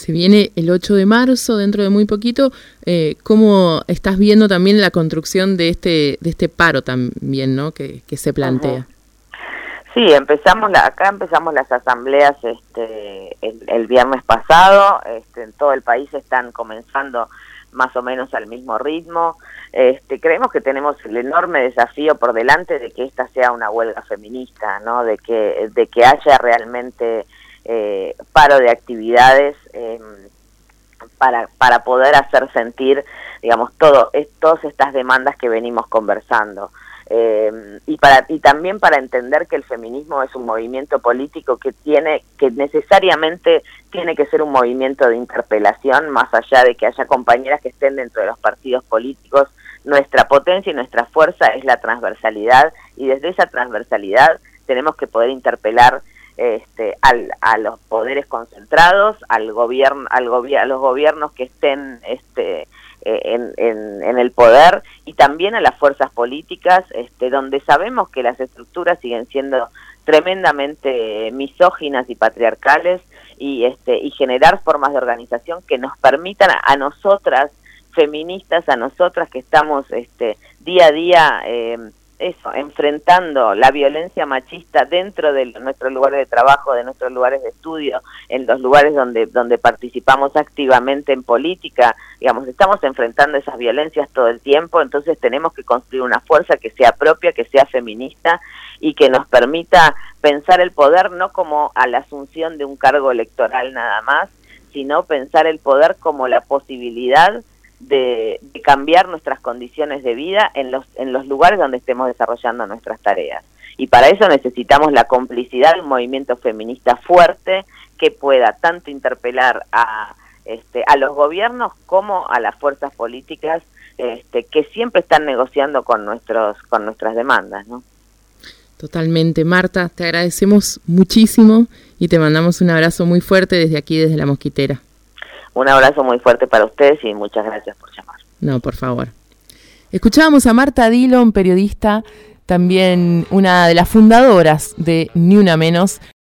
Se viene el 8 de marzo, dentro de muy poquito. ¿Cómo estás viendo también la construcción de este paro también, ¿no? que se plantea? Sí, acá empezamos las asambleas el viernes pasado. En todo el país están comenzando más o menos al mismo ritmo. Creemos que tenemos el enorme desafío por delante de que esta sea una huelga feminista, ¿no? De que haya realmente paro de actividades para poder hacer sentir, digamos, todas estas demandas que venimos conversando. Y también para entender que el feminismo es un movimiento político que necesariamente tiene que ser un movimiento de interpelación, más allá de que haya compañeras que estén dentro de los partidos políticos. Nuestra potencia y nuestra fuerza es la transversalidad, y desde esa transversalidad tenemos que poder interpelar a los poderes concentrados, a los gobiernos que estén en el poder, y también a las fuerzas políticas, donde sabemos que las estructuras siguen siendo tremendamente misóginas y patriarcales, y generar formas de organización que nos permitan a nosotras feministas, a nosotras que estamos día a día enfrentando la violencia machista dentro de nuestros lugares de trabajo, de nuestros lugares de estudio, en los lugares donde participamos activamente en política. Digamos, estamos enfrentando esas violencias todo el tiempo. Entonces tenemos que construir una fuerza que sea propia, que sea feminista, y que nos permita pensar el poder no como a la asunción de un cargo electoral nada más, sino pensar el poder como la posibilidad de cambiar nuestras condiciones de vida en los lugares donde estemos desarrollando nuestras tareas. Y para eso necesitamos la complicidad de un movimiento feminista fuerte que pueda tanto interpelar a los gobiernos como a las fuerzas políticas que siempre están negociando con nuestras demandas, ¿no? Totalmente. Marta, te agradecemos muchísimo y te mandamos un abrazo muy fuerte desde aquí, desde La Mosquitera. Un abrazo muy fuerte para ustedes y muchas gracias por llamar. No, por favor. Escuchábamos a Marta Dillon, periodista, también una de las fundadoras de Ni Una Menos.